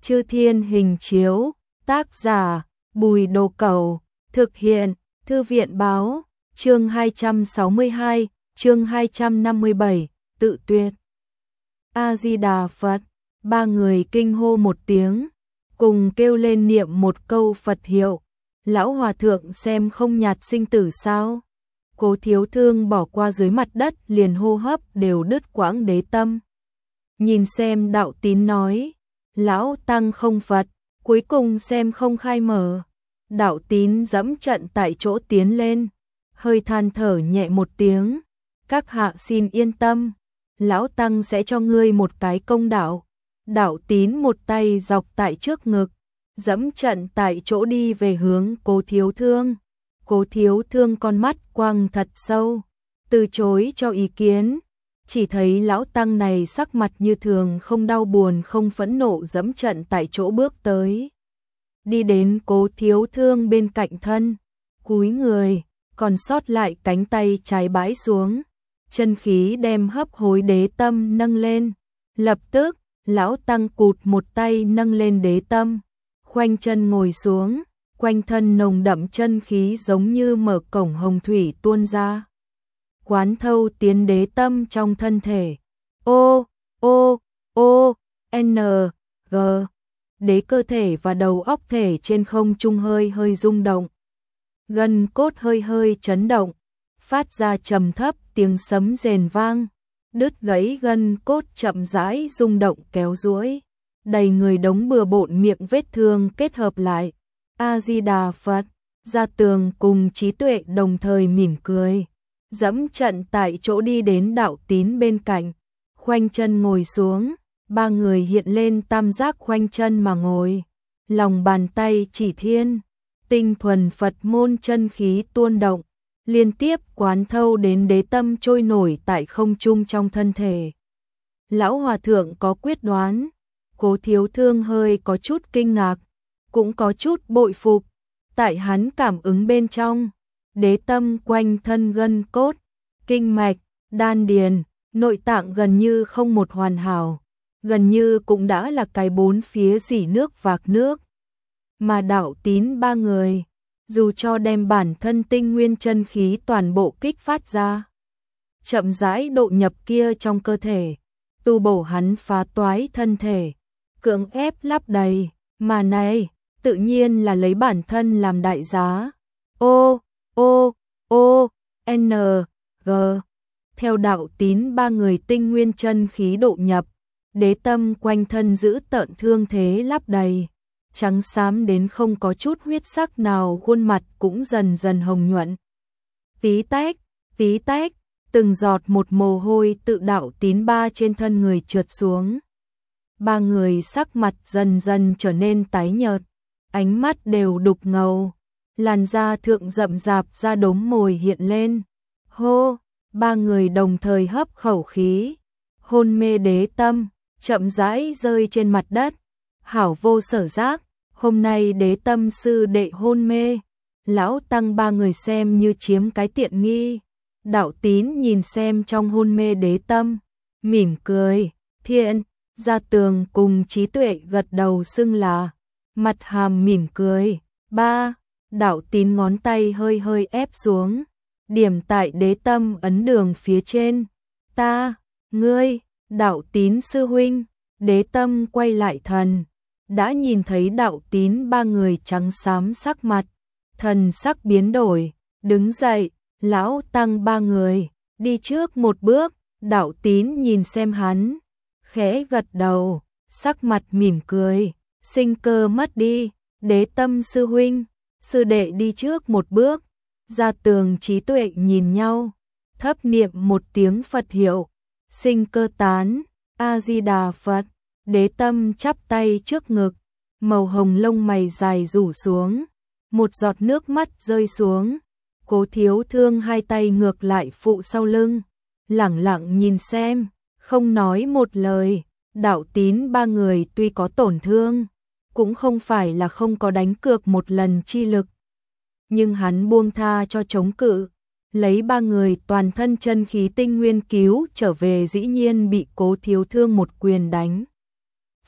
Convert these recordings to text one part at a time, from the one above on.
Chư Thiên Hình Chiếu, tác giả Bùi Đồ Cẩu, thực hiện Thư viện Báo, chương 262, chương 257, tự tuyệt. A-di-đà Phật, ba người kinh hô một tiếng, cùng kêu lên niệm một câu Phật hiệu. Lão hòa thượng xem không nhạt sinh tử sao? Cố Thiếu Thương bỏ qua dưới mặt đất liền hô hấp đều đứt quãng đế tâm. Nhìn xem Đạo Tín nói, lão tăng không Phật, cuối cùng xem không khai mở. Đạo Tín dẫm trận tại chỗ tiến lên, hơi than thở nhẹ một tiếng, các hạ xin yên tâm, lão tăng sẽ cho ngươi một cái công đạo. Đạo Tín một tay dọc tại trước ngực, dẫm trận tại chỗ đi về hướng Cố Thiếu Thương. Cố Thiếu Thương con mắt quăng thật sâu, từ chối cho ý kiến. Chỉ thấy lão tăng này sắc mặt như thường, không đau buồn không phẫn nộ, dẫm trận tại chỗ bước tới. Đi đến Cố Thiếu Thương bên cạnh thân, cúi người, còn sót lại cánh tay trái bãi xuống, chân khí đem hấp hối đế tâm nâng lên. Lập tức, lão tăng cụt một tay nâng lên đế tâm, khoanh chân ngồi xuống, quanh thân nồng đậm chân khí giống như mở cổng hồng thủy tuôn ra, quán thâu tiến đế tâm trong thân thể. Ô, ô, ô, n, g, đế cơ thể và đầu óc thể trên không trung hơi hơi rung động, gân cốt hơi hơi chấn động, phát ra trầm thấp tiếng sấm rền vang, đứt gãy gân cốt chậm rãi rung động kéo duỗi, đầy người đống bừa bộn miệng vết thương kết hợp lại. A-di-đà Phật, Gia Tường cùng Trí Tuệ đồng thời mỉm cười, dẫm trận tại chỗ đi đến Đạo Tín bên cạnh, khoanh chân ngồi xuống. Ba người hiện lên tam giác khoanh chân mà ngồi, lòng bàn tay chỉ thiên, tinh thuần Phật môn chân khí tuôn động, liên tiếp quán thâu đến đế tâm trôi nổi tại không trung trong thân thể. Lão hòa thượng có quyết đoán, Cố Thiếu Thương hơi có chút kinh ngạc, cũng có chút bội phục, tại hắn cảm ứng bên trong, đế tâm quanh thân gân cốt, kinh mạch, đan điền, nội tạng gần như không một hoàn hảo, gần như cũng đã là cái bốn phía dỉ nước vạc nước. Mà Đạo Tín ba người, dù cho đem bản thân tinh nguyên chân khí toàn bộ kích phát ra, chậm rãi độ nhập kia trong cơ thể, tu bổ hắn phá toái thân thể, cưỡng ép lắp đầy, mà này, tự nhiên là lấy bản thân làm đại giá. Ô, ô, ô, n, g. Theo Đạo Tín ba người tinh nguyên chân khí độ nhập, đế tâm quanh thân giữ tợn thương thế lắp đầy, trắng xám đến không có chút huyết sắc nào, khuôn mặt cũng dần dần hồng nhuận. Tí tách, từng giọt một mồ hôi tự Đạo Tín ba trên thân người trượt xuống. Ba người sắc mặt dần dần trở nên tái nhợt, ánh mắt đều đục ngầu, làn da thượng rậm rạp da đốm mồi hiện lên. Hô, ba người đồng thời hấp khẩu khí, hôn mê đế tâm chậm rãi rơi trên mặt đất. Hảo vô sở giác, hôm nay đế tâm sư đệ hôn mê, lão tăng ba người xem như chiếm cái tiện nghi. Đạo Tín nhìn xem trong hôn mê đế tâm, mỉm cười. Thiện, Gia Tường cùng Trí Tuệ gật đầu xưng là, mặt hàm mỉm cười. Ba, Đạo Tín ngón tay hơi hơi ép xuống, điểm tại đế tâm ấn đường phía trên. Ta, ngươi, Đạo Tín sư huynh. Đế tâm quay lại thần, đã nhìn thấy Đạo Tín ba người trắng xám sắc mặt, thần sắc biến đổi, đứng dậy. Lão tăng ba người đi trước một bước. Đạo Tín nhìn xem hắn, khẽ gật đầu, sắc mặt mỉm cười. Sinh cơ mất đi, đế tâm sư huynh, sư đệ đi trước một bước. Gia Tường Trí Tuệ nhìn nhau, thấp niệm một tiếng Phật hiệu, sinh cơ tán. A-di-đà Phật, đế tâm chắp tay trước ngực, màu hồng lông mày dài rủ xuống, một giọt nước mắt rơi xuống. Cố Thiếu Thương hai tay ngược lại phụ sau lưng, lẳng lặng nhìn xem, không nói một lời. Đạo Tín ba người tuy có tổn thương, cũng không phải là không có đánh cược một lần chi lực, nhưng hắn buông tha cho chống cự, lấy ba người toàn thân chân khí tinh nguyên cứu trở về, dĩ nhiên bị Cố Thiếu Thương một quyền đánh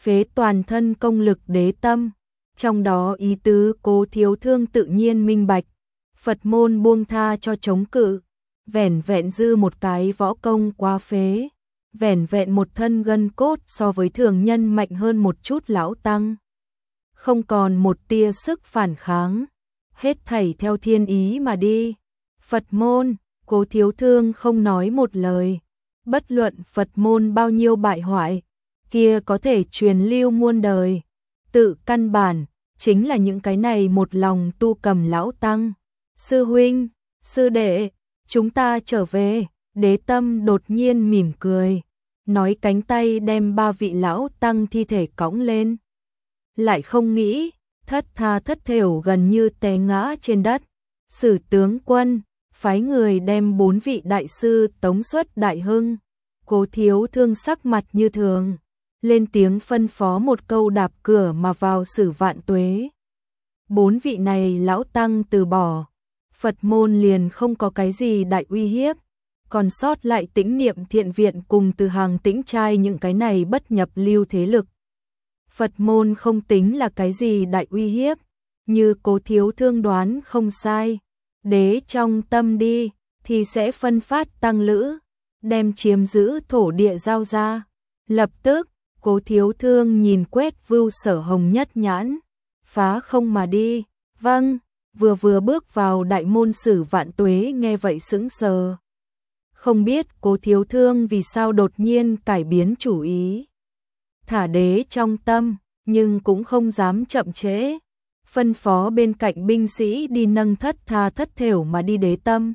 phế toàn thân công lực đế tâm. Trong đó ý tứ Cố Thiếu Thương tự nhiên minh bạch, Phật môn buông tha cho chống cự, vẻn vẹn dư một cái võ công quá phế, vẻn vẹn một thân gân cốt so với thường nhân mạnh hơn một chút lão tăng. Không còn một tia sức phản kháng, hết thảy theo thiên ý mà đi. Phật môn, Cố Thiếu Thương không nói một lời, bất luận Phật môn bao nhiêu bại hoại, kia có thể truyền lưu muôn đời. Tự căn bản, chính là những cái này một lòng tu cầm lão tăng. Sư huynh, sư đệ, chúng ta trở về. Đế tâm đột nhiên mỉm cười, nói cánh tay đem 3 vị lão tăng thi thể cõng lên. Lại không nghĩ, thất tha thất thểu gần như té ngã trên đất. Sử tướng quân, phái người đem 4 vị đại sư tống xuất Đại Hưng. Cố Thiếu Thương sắc mặt như thường, lên tiếng phân phó một câu đạp cửa mà vào Sử Vạn Tuế. 4 vị này lão tăng từ bỏ, Phật môn liền không có cái gì đại uy hiếp, còn sót lại Tĩnh Niệm Thiện Viện cùng Từ Hàng Tĩnh Trai những cái này bất nhập lưu thế lực. Phật môn không tính là cái gì đại uy hiếp, như Cố Thiếu Thương đoán không sai, đế trong tâm đi thì sẽ phân phát tăng lữ, đem chiếm giữ thổ địa giao ra. Lập tức, Cố Thiếu Thương nhìn quét Vưu Sở Hồng nhất nhãn, phá không mà đi. Vâng. Vừa bước vào đại môn Sử Vạn Tuế nghe vậy sững sờ. Không biết Cố Thiếu Thương vì sao đột nhiên cải biến chủ ý. Thả đế trong tâm, nhưng cũng không dám chậm trễ. Phân phó bên cạnh binh sĩ đi nâng thất tha thất thểu mà đi đế tâm.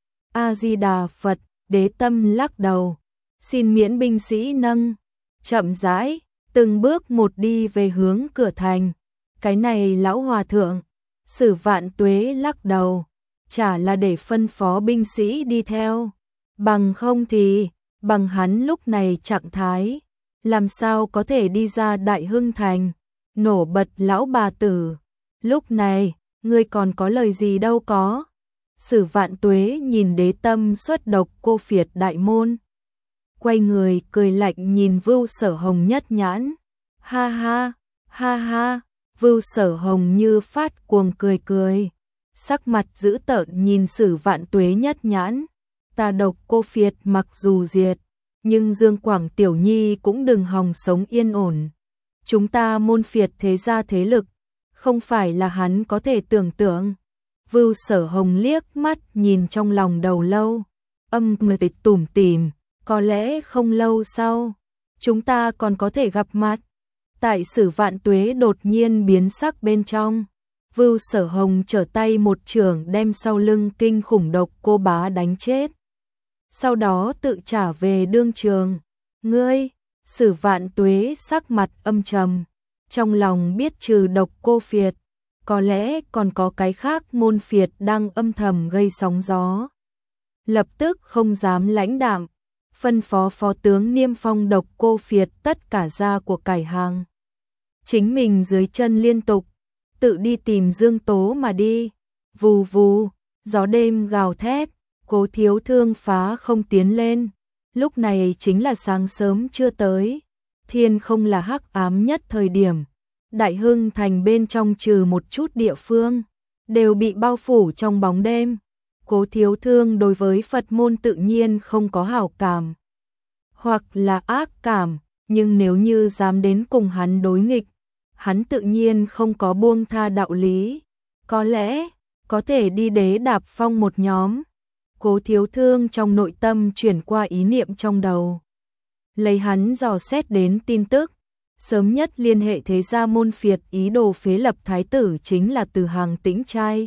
A-di-đà Phật, đế tâm lắc đầu. Xin miễn binh sĩ nâng. Chậm rãi, từng bước một đi về hướng cửa thành. Cái này lão hòa thượng. Sử Vạn Tuế lắc đầu, chả là để phân phó binh sĩ đi theo, bằng không thì, bằng hắn lúc này trạng thái, làm sao có thể đi ra Đại Hưng Thành, nổ bật lão bà tử. Lúc này, ngươi còn có lời gì đâu có. Sử Vạn Tuế nhìn đế tâm xuất độc cô phiệt đại môn. Quay người cười lạnh nhìn Vưu Sở Hồng nhất nhãn. Ha ha, ha ha. Vưu Sở Hồng như phát cuồng cười, sắc mặt dữ tợn nhìn Sử Vạn Tuế nhất nhãn. Tà độc cô phiệt mặc dù diệt, nhưng Dương Quảng Tiểu Nhi cũng đừng hòng sống yên ổn. Chúng ta môn phiệt thế gia thế lực, không phải là hắn có thể tưởng tượng. Vưu Sở Hồng liếc mắt nhìn trong lòng đầu lâu, người tủm tỉm, có lẽ không lâu sau, chúng ta còn có thể gặp mặt. Tại Sử Vạn Tuế đột nhiên biến sắc bên trong, Vưu Sở Hồng trở tay một chưởng đem sau lưng kinh khủng độc cô bá đánh chết. Sau đó tự trả về đương trường. Ngươi, Sử Vạn Tuế sắc mặt âm trầm, trong lòng biết trừ độc cô phiệt, có lẽ còn có cái khác môn phiệt đang âm thầm gây sóng gió. Lập tức không dám lãnh đạm, phân phó phó tướng niêm phong độc cô phiệt tất cả gia của cải hàng. Chính mình dưới chân liên tục, tự đi tìm Dương Tố mà đi. Vù vù, gió đêm gào thét, Cố Thiếu Thương phá không tiến lên. Lúc này chính là sáng sớm chưa tới, thiên không là hắc ám nhất thời điểm. Đại Hưng Thành bên trong trừ một chút địa phương, đều bị bao phủ trong bóng đêm. Cố Thiếu Thương đối với Phật môn tự nhiên không có hảo cảm, hoặc là ác cảm, nhưng nếu như dám đến cùng hắn đối nghịch, hắn tự nhiên không có buông tha đạo lý, có lẽ có thể đi đế đạp phong một nhóm. Cố Thiếu Thương trong nội tâm chuyển qua ý niệm trong đầu, lấy hắn dò xét đến tin tức, sớm nhất liên hệ thế gia môn phiệt ý đồ phế lập thái tử chính là Từ Hàng Tĩnh Trai.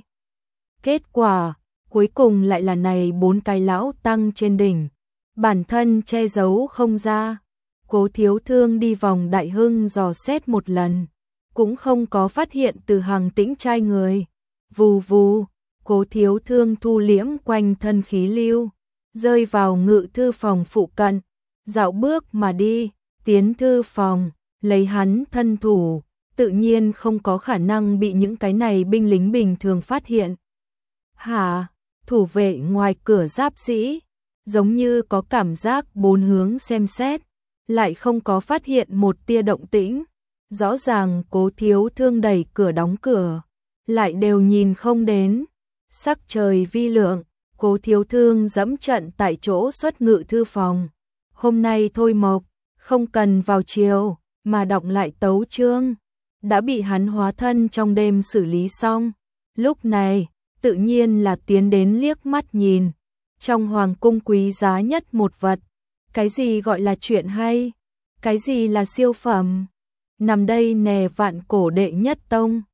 Kết quả, cuối cùng lại là này 4 cái lão tăng trên đỉnh, bản thân che giấu không ra. Cố Thiếu Thương đi vòng Đại Hưng dò xét một lần, cũng không có phát hiện Từ Hàng Tĩnh Trai người. Vù vù, Cố Thiếu Thương thu liễm quanh thân khí lưu, rơi vào ngự thư phòng phụ cận, dạo bước mà đi, tiến thư phòng, lấy hắn thân thủ, tự nhiên không có khả năng bị những cái này binh lính bình thường phát hiện. Hả, thủ vệ ngoài cửa giáp sĩ, giống như có cảm giác 4 hướng xem xét, lại không có phát hiện một tia động tĩnh. Rõ ràng Cố Thiếu Thương đẩy cửa đóng cửa, lại đều nhìn không đến. Sắc trời vi lượng, Cố Thiếu Thương dẫm trận tại chỗ xuất ngự thư phòng. Hôm nay thôi mộc, không cần vào chiều, mà đọc lại tấu chương. Đã bị hắn hóa thân trong đêm xử lý xong. Lúc này, tự nhiên là tiến đến liếc mắt nhìn. Trong hoàng cung quý giá nhất một vật. Cái gì gọi là chuyện hay? Cái gì là siêu phẩm? Nằm đây nè vạn cổ đệ nhất tông.